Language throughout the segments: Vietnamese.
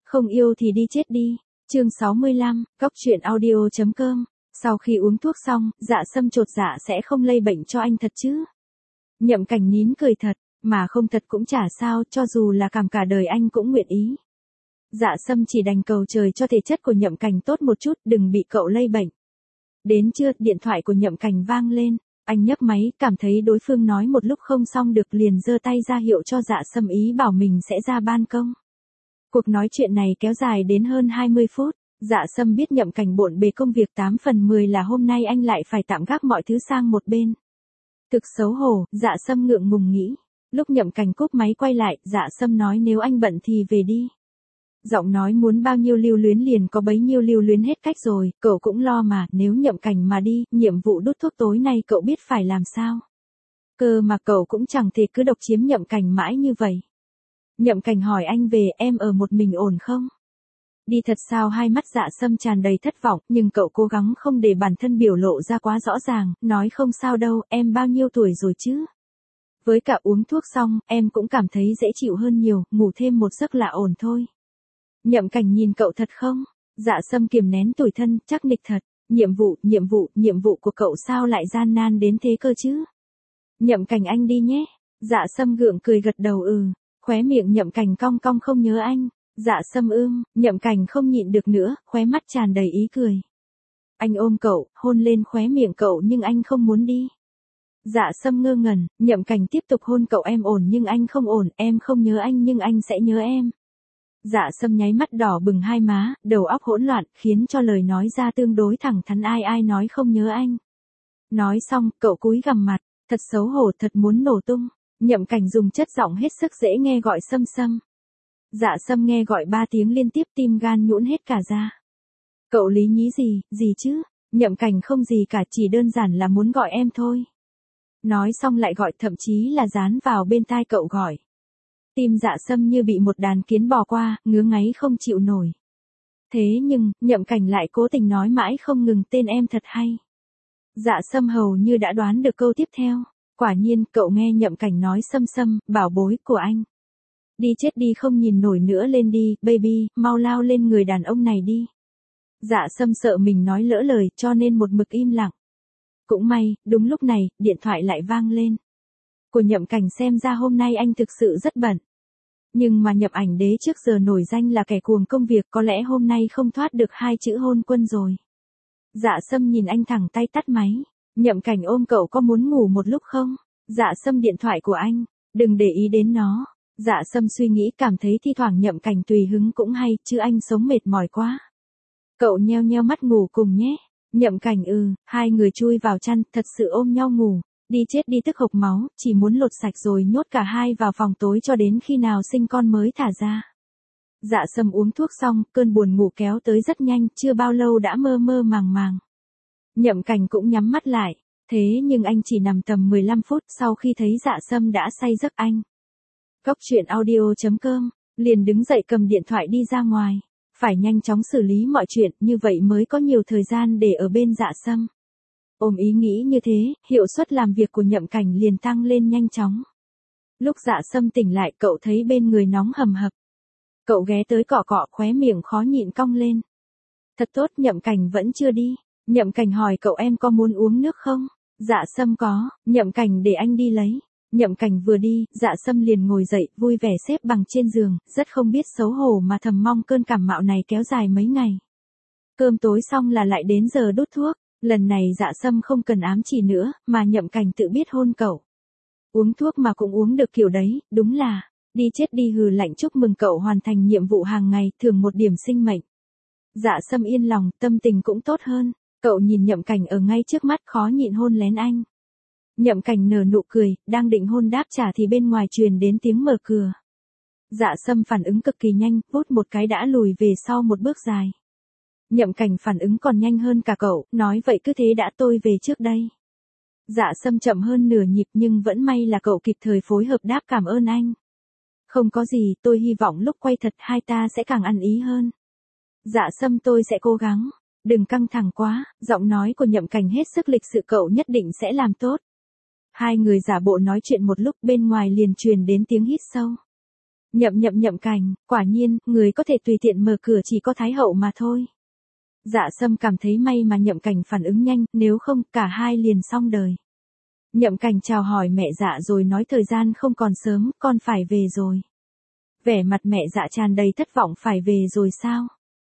Không yêu thì đi chết đi. Chương 65, Cóc truyện audio.com. Sau khi uống thuốc xong, Dạ Sâm chột dạ sẽ không lây bệnh cho anh thật chứ? Nhậm Cảnh nín cười thật, mà không thật cũng chả sao, cho dù là cảm cả đời anh cũng nguyện ý. Dạ Sâm chỉ đành cầu trời cho thể chất của Nhậm Cảnh tốt một chút, đừng bị cậu lây bệnh. Đến trưa, điện thoại của Nhậm Cảnh vang lên, anh nhấc máy, cảm thấy đối phương nói một lúc không xong được liền giơ tay ra hiệu cho Dạ Sâm ý bảo mình sẽ ra ban công. Cuộc nói chuyện này kéo dài đến hơn 20 phút, Dạ Sâm biết Nhậm Cảnh bộn bề công việc 8 phần 10 là hôm nay anh lại phải tạm gác mọi thứ sang một bên. Thực xấu hổ, Dạ Sâm ngượng ngùng nghĩ. Lúc Nhậm Cảnh cúp máy quay lại, Dạ Sâm nói nếu anh bận thì về đi. Giọng nói muốn bao nhiêu lưu luyến liền có bấy nhiêu lưu luyến hết cách rồi, cậu cũng lo mà, nếu Nhậm Cảnh mà đi, nhiệm vụ đút thuốc tối nay cậu biết phải làm sao. Cơ mà cậu cũng chẳng thể cứ độc chiếm Nhậm Cảnh mãi như vậy. Nhậm Cảnh hỏi anh về, em ở một mình ổn không? Đi thật sao? Hai mắt Dạ Sâm tràn đầy thất vọng, nhưng cậu cố gắng không để bản thân biểu lộ ra quá rõ ràng, nói không sao đâu, em bao nhiêu tuổi rồi chứ? Với cả uống thuốc xong, em cũng cảm thấy dễ chịu hơn nhiều, ngủ thêm một giấc là ổn thôi. Nhậm Cảnh nhìn cậu thật không? Dạ Sâm kiềm nén tủi thân, chắc nịch thật. Nhiệm vụ của cậu sao lại gian nan đến thế cơ chứ? Nhậm Cảnh anh đi nhé. Dạ Sâm gượng cười gật đầu khóe miệng Nhậm Cảnh cong cong không nhớ anh. Dạ Sâm Nhậm Cảnh không nhịn được nữa, khóe mắt tràn đầy ý cười. Anh ôm cậu, hôn lên khóe miệng cậu nhưng anh không muốn đi. Dạ Sâm ngơ ngẩn, Nhậm Cảnh tiếp tục hôn cậu em ổn nhưng anh không ổn, em không nhớ anh nhưng anh sẽ nhớ em. Dạ Sâm nháy mắt đỏ bừng hai má, đầu óc hỗn loạn, khiến cho lời nói ra tương đối thẳng thắn ai nói không nhớ anh. Nói xong, cậu cúi gằm mặt, thật xấu hổ thật muốn nổ tung. Nhậm Cảnh dùng chất giọng hết sức dễ nghe gọi Sâm Sâm. Dạ Sâm nghe gọi 3 tiếng liên tiếp tim gan nhũn hết cả ra. Cậu lý nhí gì chứ? Nhậm Cảnh không gì cả, chỉ đơn giản là muốn gọi em thôi. Nói xong lại gọi, thậm chí là dán vào bên tai cậu gọi. Tim Dạ Sâm như bị một đàn kiến bò qua, ngứa ngáy không chịu nổi. Thế nhưng, Nhậm Cảnh lại cố tình nói mãi không ngừng tên em thật hay. Dạ Sâm hầu như đã đoán được câu tiếp theo. Quả nhiên, cậu nghe Nhậm Cảnh nói Sâm Sâm, bảo bối của anh. Đi chết đi không nhìn nổi nữa lên đi, baby, mau lao lên người đàn ông này đi. Dạ Sâm sợ mình nói lỡ lời cho nên một mực im lặng. Cũng may, đúng lúc này, điện thoại lại vang lên. Của Nhậm Cảnh xem ra hôm nay anh thực sự rất bận. Nhưng mà Nhậm Ảnh Đế trước giờ nổi danh là kẻ cuồng công việc, có lẽ hôm nay không thoát được 2 chữ hôn quân rồi. Dạ Sâm nhìn anh thẳng tay tắt máy. Nhậm Cảnh ôm cậu, có muốn ngủ một lúc không? Dạ Sâm điện thoại của anh, đừng để ý đến nó. Dạ Sâm suy nghĩ cảm thấy thi thoảng Nhậm Cảnh tùy hứng cũng hay, chứ anh sống mệt mỏi quá. Cậu nheo nheo mắt ngủ cùng nhé. Nhậm Cảnh hai người chui vào chăn, thật sự ôm nhau ngủ. Đi chết đi tức hộc máu, chỉ muốn lột sạch rồi nhốt cả hai vào phòng tối cho đến khi nào sinh con mới thả ra. Dạ Sâm uống thuốc xong, cơn buồn ngủ kéo tới rất nhanh, chưa bao lâu đã mơ mơ màng màng. Nhậm Cảnh cũng nhắm mắt lại, thế nhưng anh chỉ nằm tầm 15 phút sau khi thấy Dạ Sâm đã say giấc anh. Cóc truyện audio.com, liền đứng dậy cầm điện thoại đi ra ngoài. Phải nhanh chóng xử lý mọi chuyện, như vậy mới có nhiều thời gian để ở bên Dạ Sâm. Ôm ý nghĩ như thế, hiệu suất làm việc của Nhậm Cảnh liền tăng lên nhanh chóng. Lúc Dạ Sâm tỉnh lại, cậu thấy bên người nóng hầm hập. Cậu ghé tới cọ cọ, khóe miệng khó nhịn cong lên. Thật tốt, Nhậm Cảnh vẫn chưa đi. Nhậm Cảnh hỏi cậu em có muốn uống nước không? Dạ Sâm có. Nhậm Cảnh để anh đi lấy. Nhậm Cảnh vừa đi, Dạ Sâm liền ngồi dậy, vui vẻ xếp bằng trên giường, rất không biết xấu hổ mà thầm mong cơn cảm mạo này kéo dài mấy ngày. Cơm tối xong là lại đến giờ đút thuốc. Lần này Dạ Sâm không cần ám chỉ nữa, mà Nhậm Cảnh tự biết hôn cậu. Uống thuốc mà cũng uống được kiểu đấy, đúng là, đi chết đi hừ lạnh chúc mừng cậu hoàn thành nhiệm vụ hàng ngày, thưởng 1 điểm sinh mệnh. Dạ Sâm yên lòng, tâm tình cũng tốt hơn, cậu nhìn Nhậm Cảnh ở ngay trước mắt khó nhịn hôn lén anh. Nhậm Cảnh nở nụ cười, đang định hôn đáp trả thì bên ngoài truyền đến tiếng mở cửa. Dạ Sâm phản ứng cực kỳ nhanh, vút một cái đã lùi về sau một bước dài. Nhậm Cảnh phản ứng còn nhanh hơn cả cậu, nói vậy cứ thế đã tôi về trước đây. Dạ Sâm chậm hơn nửa nhịp nhưng vẫn may là cậu kịp thời phối hợp đáp cảm ơn anh. Không có gì, tôi hy vọng lúc quay thật hai ta sẽ càng ăn ý hơn. Dạ Sâm tôi sẽ cố gắng, đừng căng thẳng quá, giọng nói của Nhậm Cảnh hết sức lịch sự, cậu nhất định sẽ làm tốt. Hai người giả bộ nói chuyện một lúc bên ngoài liền truyền đến tiếng hít sâu. Nhậm Cảnh, quả nhiên, người có thể tùy tiện mở cửa chỉ có Thái hậu mà thôi. Dạ Sâm cảm thấy may mà Nhậm Cảnh phản ứng nhanh, nếu không, cả hai liền xong đời. Nhậm Cảnh chào hỏi mẹ Dạ rồi nói thời gian không còn sớm, con phải về rồi. Vẻ mặt mẹ Dạ tràn đầy thất vọng, phải về rồi sao?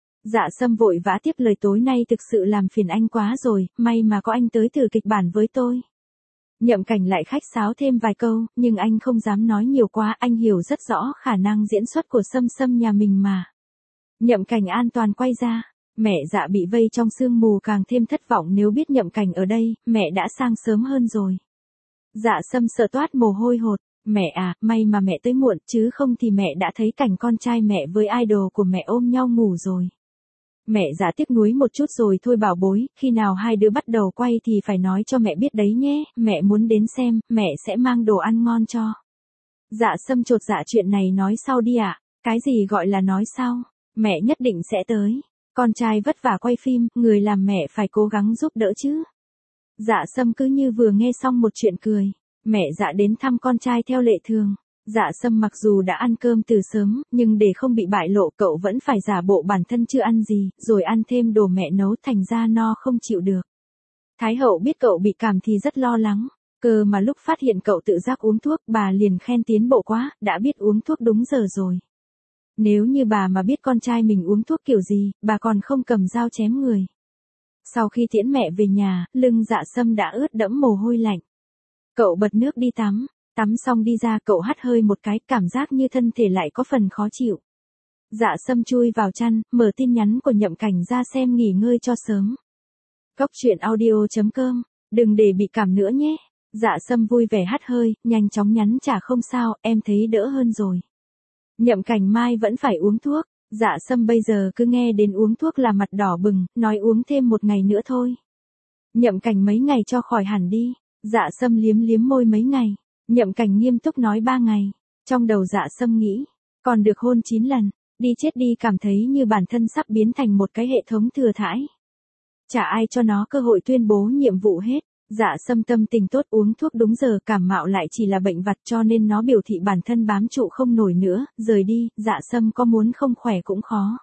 Dạ Sâm vội vã tiếp lời, tối nay thực sự làm phiền anh quá rồi, may mà có anh tới thử kịch bản với tôi. Nhậm Cảnh lại khách sáo thêm vài câu, nhưng anh không dám nói nhiều quá, anh hiểu rất rõ khả năng diễn xuất của Sâm Sâm nhà mình mà. Nhậm Cảnh an toàn quay ra, mẹ Dạ bị vây trong sương mù càng thêm thất vọng, nếu biết Nhậm Cảnh ở đây, mẹ đã sang sớm hơn rồi. Dạ Sâm sợ toát mồ hôi hột, mẹ à, may mà mẹ tới muộn, chứ không thì mẹ đã thấy cảnh con trai mẹ với idol của mẹ ôm nhau ngủ rồi. Mẹ Dạ tiếc nuối một chút rồi thôi bảo bối, khi nào hai đứa bắt đầu quay thì phải nói cho mẹ biết đấy nhé, mẹ muốn đến xem, mẹ sẽ mang đồ ăn ngon cho. Dạ Sâm chột dạ, chuyện này nói sau đi ạ. Cái gì gọi là nói sau, mẹ nhất định sẽ tới. Con trai vất vả quay phim, người làm mẹ phải cố gắng giúp đỡ chứ. Dạ Sâm cứ như vừa nghe xong một chuyện cười. Mẹ Dạ đến thăm con trai theo lệ thường. Dạ Sâm mặc dù đã ăn cơm từ sớm, nhưng để không bị bại lộ cậu vẫn phải giả bộ bản thân chưa ăn gì, rồi ăn thêm đồ mẹ nấu, thành ra no không chịu được. Thái hậu biết cậu bị cảm thì rất lo lắng. Cơ mà lúc phát hiện cậu tự giác uống thuốc, bà liền khen tiến bộ quá, đã biết uống thuốc đúng giờ rồi. Nếu như bà mà biết con trai mình uống thuốc kiểu gì, bà còn không cầm dao chém người. Sau khi tiễn mẹ về nhà, lưng Dạ Sâm đã ướt đẫm mồ hôi lạnh. Cậu bật nước đi tắm. Tắm xong đi ra cậu hắt hơi một cái, cảm giác như thân thể lại có phần khó chịu. Dạ Sâm chui vào chăn, mở tin nhắn của Nhậm Cảnh ra xem, nghỉ ngơi cho sớm. Cốc truyện audio.com, đừng để bị cảm nữa nhé. Dạ Sâm vui vẻ hắt hơi, nhanh chóng nhắn trả, không sao, em thấy đỡ hơn rồi. Nhậm Cảnh mai vẫn phải uống thuốc. Dạ Sâm bây giờ cứ nghe đến uống thuốc là mặt đỏ bừng, nói uống thêm một ngày nữa thôi. Nhậm Cảnh mấy ngày cho khỏi hẳn đi. Dạ Sâm liếm liếm môi, mấy ngày. Nhậm Cảnh nghiêm túc nói 3 ngày. Trong đầu Dạ Sâm nghĩ, còn được hôn 9 lần, đi chết đi, cảm thấy như bản thân sắp biến thành một cái hệ thống thừa thãi. Chả ai cho nó cơ hội tuyên bố nhiệm vụ hết. Dạ Sâm tâm tình tốt, uống thuốc đúng giờ, cảm mạo lại chỉ là bệnh vặt cho nên nó biểu thị bản thân bám trụ không nổi nữa, rời đi. Dạ Sâm có muốn không khỏe cũng khó.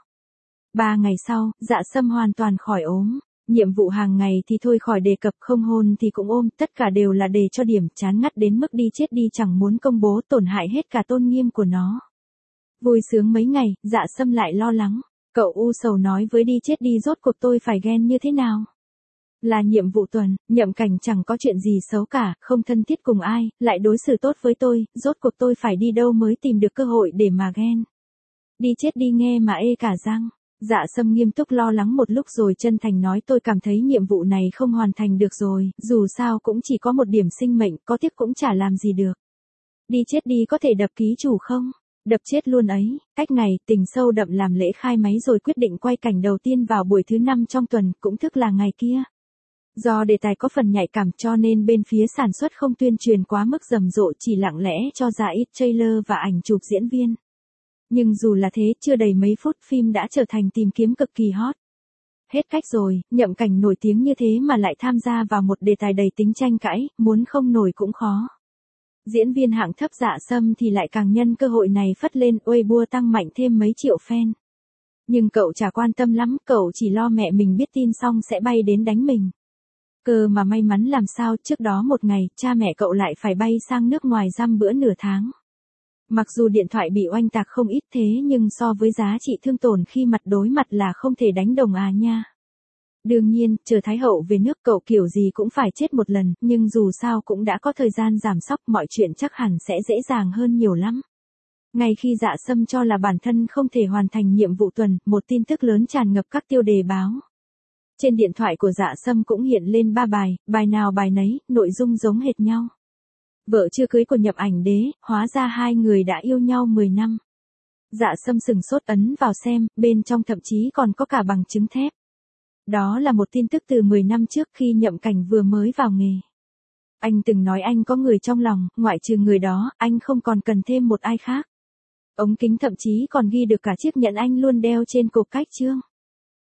3 ngày sau, Dạ Sâm hoàn toàn khỏi ốm. Nhiệm vụ hàng ngày thì thôi khỏi đề cập, không hôn thì cũng ôm, tất cả đều là đề cho điểm, chán ngắt đến mức đi chết đi chẳng muốn công bố, tổn hại hết cả tôn nghiêm của nó. Vui sướng mấy ngày, Dạ Sâm lại lo lắng. Cậu u sầu nói với đi chết đi, rốt cuộc tôi phải ghen như thế nào? Là nhiệm vụ tuần, Nhậm Cảnh chẳng có chuyện gì xấu cả, không thân thiết cùng ai, lại đối xử tốt với tôi, rốt cuộc tôi phải đi đâu mới tìm được cơ hội để mà ghen? Đi chết đi nghe mà ê cả răng. Dạ Sâm nghiêm túc lo lắng một lúc rồi chân thành nói, tôi cảm thấy nhiệm vụ này không hoàn thành được rồi, dù sao cũng chỉ có một điểm sinh mệnh, có tiếc cũng chả làm gì được. Đi chết đi có thể đập ký chủ không? Đập chết luôn ấy. Cách ngày, Tình sâu đậm làm lễ khai máy rồi quyết định quay cảnh đầu tiên vào buổi thứ 5 trong tuần, cũng tức là ngày kia. Do đề tài có phần nhạy cảm cho nên bên phía sản xuất không tuyên truyền quá mức rầm rộ, chỉ lặng lẽ cho ra ít trailer và ảnh chụp diễn viên. Nhưng dù là thế, chưa đầy mấy phút phim đã trở thành tìm kiếm cực kỳ hot. Hết cách rồi, Nhậm Cảnh nổi tiếng như thế mà lại tham gia vào một đề tài đầy tính tranh cãi, muốn không nổi cũng khó. Diễn viên hạng thấp Dạ Sâm thì lại càng nhân cơ hội này phất lên Weibo tăng mạnh thêm mấy triệu fan. Nhưng cậu chả quan tâm lắm, cậu chỉ lo mẹ mình biết tin xong sẽ bay đến đánh mình. Cơ mà may mắn làm sao, trước đó một ngày, cha mẹ cậu lại phải bay sang nước ngoài dăm bữa nửa tháng. Mặc dù điện thoại bị oanh tạc không ít thế nhưng so với giá trị thương tổn khi mặt đối mặt là không thể đánh đồng à nha. Đương nhiên, chờ Thái hậu về nước cậu kiểu gì cũng phải chết một lần, nhưng dù sao cũng đã có thời gian giảm sóc, mọi chuyện chắc hẳn sẽ dễ dàng hơn nhiều lắm. Ngay khi Dạ Sâm cho là bản thân không thể hoàn thành nhiệm vụ tuần, một tin tức lớn tràn ngập các tiêu đề báo. Trên điện thoại của Dạ Sâm cũng hiện lên 3 bài, bài nào bài nấy, nội dung giống hệt nhau. Vợ chưa cưới của Nhậm Ảnh Đế, hóa ra hai người đã yêu nhau 10 năm. Dạ Sâm sừng sốt ấn vào xem, bên trong thậm chí còn có cả bằng chứng thép. Đó là một tin tức từ 10 năm trước khi Nhậm Cảnh vừa mới vào nghề. Anh từng nói anh có người trong lòng, ngoại trừ người đó, anh không còn cần thêm một ai khác. Ống kính thậm chí còn ghi được cả chiếc nhẫn anh luôn đeo trên cổ cách chương.